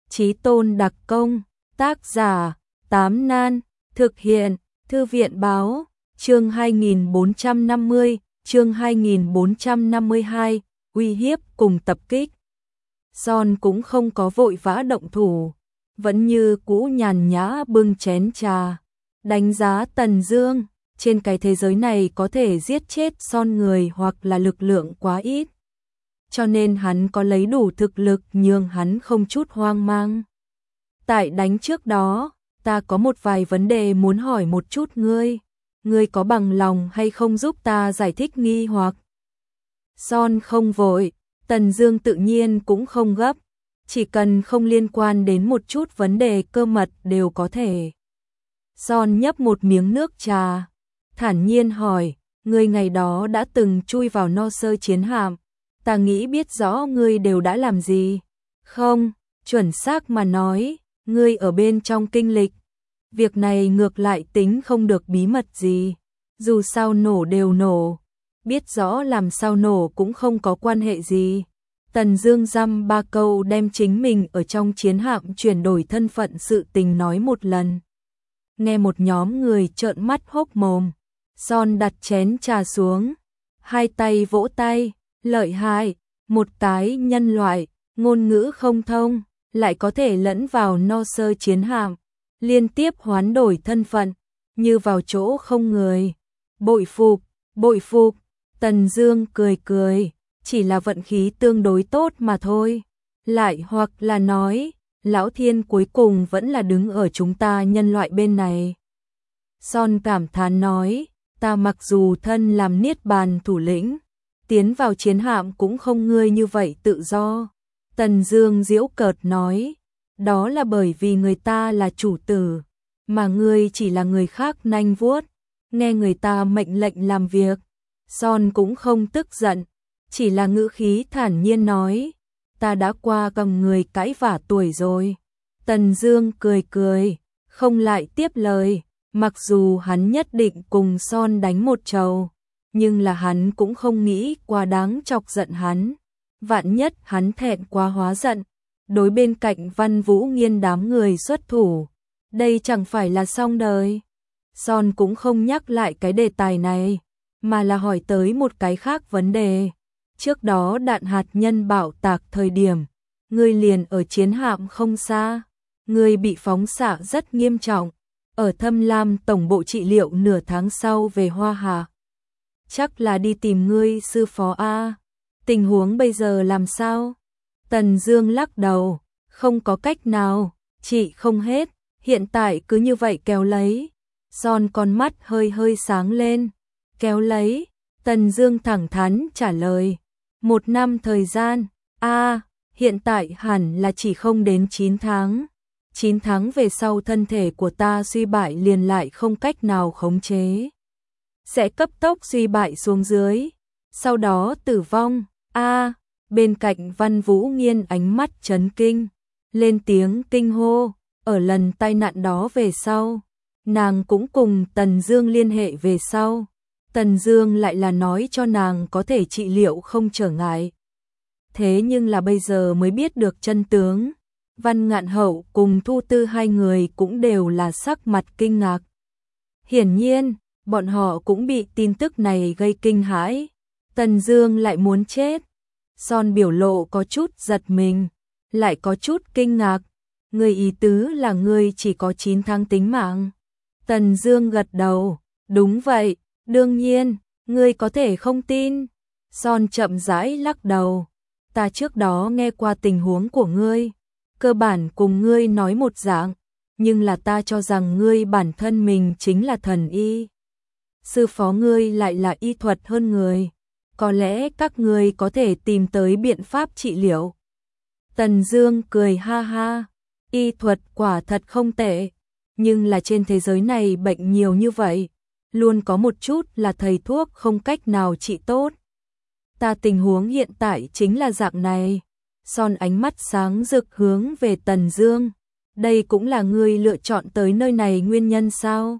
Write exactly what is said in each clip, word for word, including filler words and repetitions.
Chí tôn đặc công, tác giả, Tám Nan, thực hiện, Thư viện báo, chương hai nghìn bốn trăm năm mươi, chương hai nghìn bốn trăm năm mươi hai, uy hiếp cùng tập kích. Son cũng không có vội vã động thủ, vẫn như cũ nhàn nhã bưng chén trà, đánh giá Tần Dương, trên cái thế giới này có thể giết chết Son người hoặc là lực lượng quá ít. Cho nên hắn có lấy đủ thực lực nhưng hắn không chút hoang mang. Tại đánh trước đó, ta có một vài vấn đề muốn hỏi một chút ngươi. Ngươi có bằng lòng hay không giúp ta giải thích nghi hoặc? Son không vội, Tần Dương tự nhiên cũng không gấp, chỉ cần không liên quan đến một chút vấn đề cơ mật đều có thể. Son nhấp một miếng nước trà, thản nhiên hỏi, ngươi ngày đó đã từng chui vào No Sơ chiến hạm, ta nghĩ biết rõ ngươi đều đã làm gì. Không, chuẩn xác mà nói, ngươi ở bên trong kinh lịch. Việc này ngược lại tính không được bí mật gì, dù sao nổ đều nổ, biết rõ làm sao nổ cũng không có quan hệ gì. Tần Dương dăm ba câu đem chính mình ở trong chiến hạm chuyển đổi thân phận sự tình nói một lần. Nghe một nhóm người trợn mắt hốc mồm, Son đặt chén trà xuống, hai tay vỗ tay, lợi hại, một cái nhân loại, ngôn ngữ không thông, lại có thể lẫn vào No Sơ chiến hạm, liên tiếp hoán đổi thân phận, như vào chỗ không người. Bội phục, bội phục, Tần Dương cười cười, chỉ là vận khí tương đối tốt mà thôi. Lại hoặc là nói, Lão Thiên cuối cùng vẫn là đứng ở chúng ta nhân loại bên này. Son cảm thán nói, ta mặc dù thân làm Niết Bàn thủ lĩnh, tiến vào chiến hạm cũng không ngươi như vậy tự do. Tần Dương giễu cợt nói, đó là bởi vì người ta là chủ tử, mà ngươi chỉ là người khác nanh vuốt, nghe người ta mệnh lệnh làm việc. Son cũng không tức giận, chỉ là ngữ khí thản nhiên nói, ta đã qua cầm người cãi vả tuổi rồi. Tần Dương cười cười, không lại tiếp lời, mặc dù hắn nhất định cùng Son đánh một trầu, nhưng là hắn cũng không nghĩ quá đáng chọc giận hắn. Vạn nhất hắn thẹn quá hóa giận, đối bên cạnh Văn Vũ Nghiên đám người xuất thủ, đây chẳng phải là xong đời. Son cũng không nhắc lại cái đề tài này, mà là hỏi tới một cái khác vấn đề. Trước đó đạn hạt nhân bạo tạc thời điểm, ngươi liền ở chiến hạm không xa, ngươi bị phóng xạ rất nghiêm trọng, ở Thâm Lam tổng bộ trị liệu nửa tháng sau về Hoa Hà. Chắc là đi tìm ngươi sư phó a. Tình huống bây giờ làm sao? Tần Dương lắc đầu, không có cách nào, chị không hết, hiện tại cứ như vậy kéo lấy. Son con mắt hơi hơi sáng lên, kéo lấy. Tần Dương thẳng thắn trả lời, một năm thời gian, a, à, hiện tại hẳn là chỉ không đến chín tháng. chín tháng về sau thân thể của ta suy bại liền lại không cách nào khống chế, sẽ cấp tốc suy bại xuống dưới, sau đó tử vong. A, à, bên cạnh Văn Vũ Nghiên ánh mắt chấn kinh, lên tiếng kinh hô, ở lần tai nạn đó về sau, nàng cũng cùng Tần Dương liên hệ về sau. Tần Dương lại là nói cho nàng có thể trị liệu không trở ngại. Thế nhưng là bây giờ mới biết được chân tướng. Văn Ngạn Hậu cùng Thu Tư hai người cũng đều là sắc mặt kinh ngạc. Hiển nhiên, bọn họ cũng bị tin tức này gây kinh hãi. Tần Dương lại muốn chết. Son biểu lộ có chút giật mình, lại có chút kinh ngạc. Người ý tứ là ngươi chỉ có chín tháng tính mạng. Tần Dương gật đầu, đúng vậy, đương nhiên, ngươi có thể không tin. Son chậm rãi lắc đầu, ta trước đó nghe qua tình huống của ngươi, cơ bản cùng ngươi nói một dạng, nhưng là ta cho rằng ngươi bản thân mình chính là thần y. Sư phó ngươi lại là y thuật hơn người, có lẽ các ngươi có thể tìm tới biện pháp trị liệu. Tần Dương cười ha ha, y thuật quả thật không tệ, nhưng là trên thế giới này bệnh nhiều như vậy, luôn có một chút là thầy thuốc không cách nào trị tốt. Ta tình huống hiện tại chính là dạng này. Son ánh mắt sáng rực hướng về Tần Dương, đây cũng là ngươi lựa chọn tới nơi này nguyên nhân sao?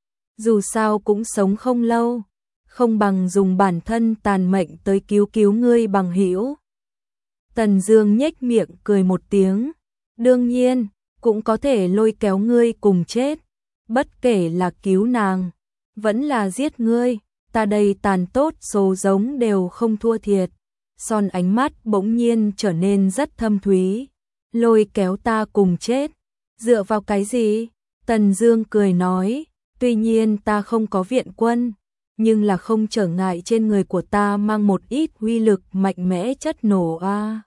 Dù sao cũng sống không lâu, không bằng dùng bản thân tàn mệnh tới cứu cứu ngươi bằng hữu. Tần Dương nhếch miệng cười một tiếng, Đương nhiên, cũng có thể lôi kéo ngươi cùng chết. Bất kể là cứu nàng, vẫn là giết ngươi, ta đây tàn tốt số giống đều không thua thiệt. Son ánh mắt bỗng nhiên trở nên rất thâm thúy. Lôi kéo ta cùng chết. Dựa vào cái gì? Tần Dương cười nói, tuy nhiên ta không có viện quân, nhưng là không trở ngại trên người của ta mang một ít uy lực mạnh mẽ chất nổ a. À.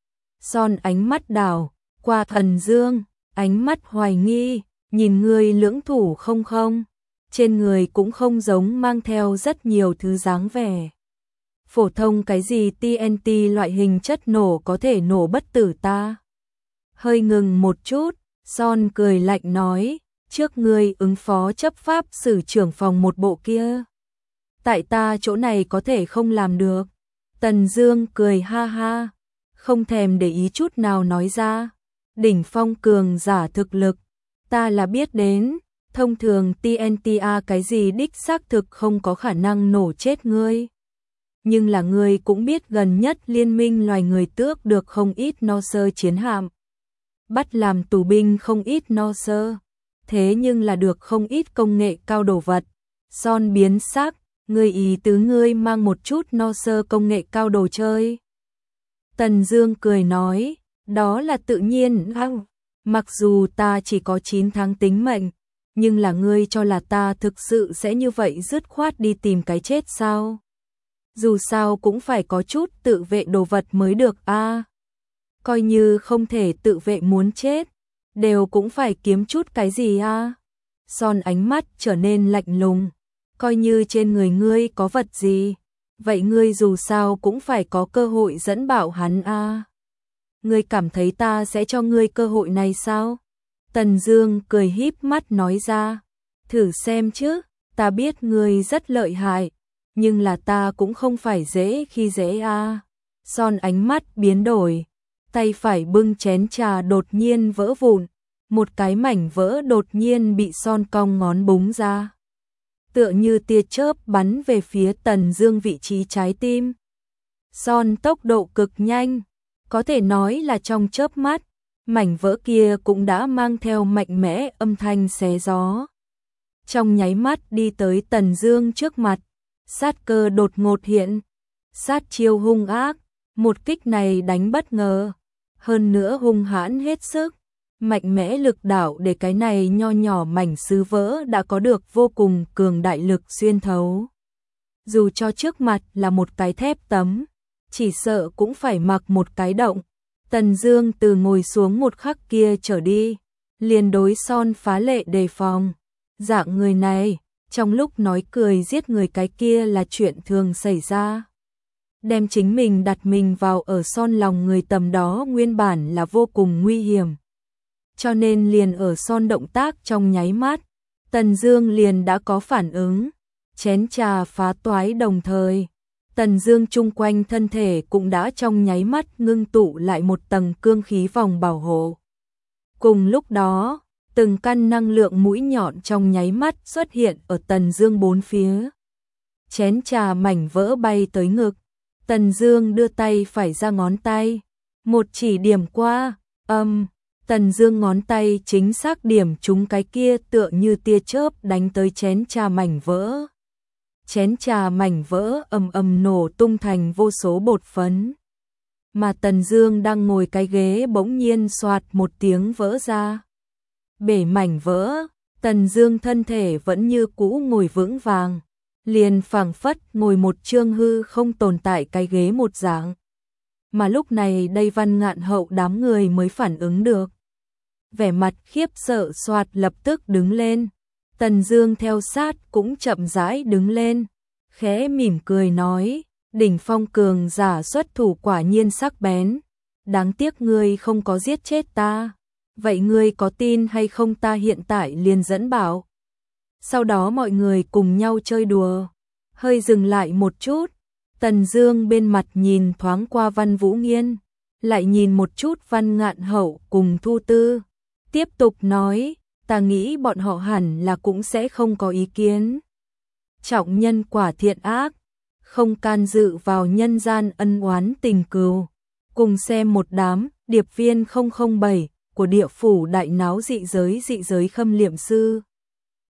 Son ánh mắt đảo qua Tần Dương, ánh mắt hoài nghi, nhìn ngươi lưỡng thủ không không, trên người cũng không giống mang theo rất nhiều thứ dáng vẻ. Phổ thông cái gì tê en tê loại hình chất nổ có thể nổ bất tử ta. Hơi ngừng một chút, Son cười lạnh nói, trước ngươi ứng phó chấp pháp sử trưởng phòng một bộ kia. Tại ta chỗ này có thể không làm được. Tần Dương cười ha ha, không thèm để ý chút nào nói ra, đỉnh phong cường giả thực lực, ta là biết đến, thông thường tê en tê a cái gì đích xác thực không có khả năng nổ chết ngươi. Nhưng là ngươi cũng biết gần nhất liên minh loài người tước được không ít no sơ chiến hạm. Bắt làm tù binh không ít no sơ, thế nhưng là được không ít công nghệ cao đồ vật. Son biến sắc, ngươi ý tứ ngươi mang một chút no sơ công nghệ cao đồ chơi. Tần Dương cười nói, đó là tự nhiên. Mặc dù ta chỉ có chín tháng tính mệnh, nhưng là ngươi cho là ta thực sự sẽ như vậy dứt khoát đi tìm cái chết sao? Dù sao cũng phải có chút tự vệ đồ vật mới được a. À. Coi như không thể tự vệ muốn chết, đều cũng phải kiếm chút cái gì a. À. Son ánh mắt trở nên lạnh lùng, coi như trên người ngươi có vật gì, vậy ngươi dù sao cũng phải có cơ hội dẫn bảo hắn a. À. Ngươi cảm thấy ta sẽ cho ngươi cơ hội này sao? Tần Dương cười híp mắt nói ra, thử xem chứ, ta biết ngươi rất lợi hại, nhưng là ta cũng không phải dễ khi dễ a. À. Son ánh mắt biến đổi, tay phải bưng chén trà đột nhiên vỡ vụn, một cái mảnh vỡ đột nhiên bị Son cong ngón búng ra, tựa như tia chớp bắn về phía Tần Dương vị trí trái tim. Son tốc độ cực nhanh, có thể nói là trong chớp mắt, mảnh vỡ kia cũng đã mang theo mạnh mẽ âm thanh xé gió. Trong nháy mắt đi tới Tần Dương trước mặt, sát cơ đột ngột hiện, sát chiêu hung ác, một kích này đánh bất ngờ, hơn nữa hung hãn hết sức, mạnh mẽ lực đạo để cái này nho nhỏ mảnh sứ vỡ đã có được vô cùng cường đại lực xuyên thấu. Dù cho trước mặt là một cái thép tấm, chỉ sợ cũng phải mặc một cái động. Tần Dương từ ngồi xuống một khắc kia trở đi, liền đối Son phá lệ đề phòng. Dạng người này, trong lúc nói cười giết người cái kia là chuyện thường xảy ra. Đem chính mình đặt mình vào ở Son lòng người tầm đó nguyên bản là vô cùng nguy hiểm. Cho nên liền ở Son động tác trong nháy mắt, Tần Dương liền đã có phản ứng, chén trà phá toái đồng thời. Tần Dương chung quanh thân thể cũng đã trong nháy mắt ngưng tụ lại một tầng cương khí vòng bảo hộ. Cùng lúc đó, từng căn năng lượng mũi nhọn trong nháy mắt xuất hiện ở Tần Dương bốn phía. Chén trà mảnh vỡ bay tới ngực, Tần Dương đưa tay phải ra ngón tay, một chỉ điểm qua, âm, um, Tần Dương ngón tay chính xác điểm trúng cái kia tựa như tia chớp đánh tới chén trà mảnh vỡ. Chén trà mảnh vỡ ầm ầm nổ tung thành vô số bột phấn. Mà Tần Dương đang ngồi cái ghế bỗng nhiên xoạt một tiếng vỡ ra. Bể mảnh vỡ, Tần Dương thân thể vẫn như cũ ngồi vững vàng, liền phảng phất ngồi một chương hư không tồn tại cái ghế một dạng. Mà lúc này đây Văn Ngạn Hậu đám người mới phản ứng được. Vẻ mặt khiếp sợ xoạt lập tức đứng lên. Tần Dương theo sát cũng chậm rãi đứng lên, khẽ mỉm cười nói, đỉnh phong cường giả xuất thủ quả nhiên sắc bén, đáng tiếc ngươi không có giết chết ta, vậy ngươi có tin hay không ta hiện tại liền dẫn bảo. Sau đó mọi người cùng nhau chơi đùa, hơi dừng lại một chút, Tần Dương bên mặt nhìn thoáng qua Văn Vũ Nghiên, lại nhìn một chút Văn Ngạn Hậu cùng Thu Tư, tiếp tục nói, ta nghĩ bọn họ hẳn là cũng sẽ không có ý kiến. Trọng nhân quả thiện ác, không can dự vào nhân gian ân oán tình cừu, cùng xem một đám điệp viên không không bảy của địa phủ đại náo dị giới dị giới khâm liệm sư.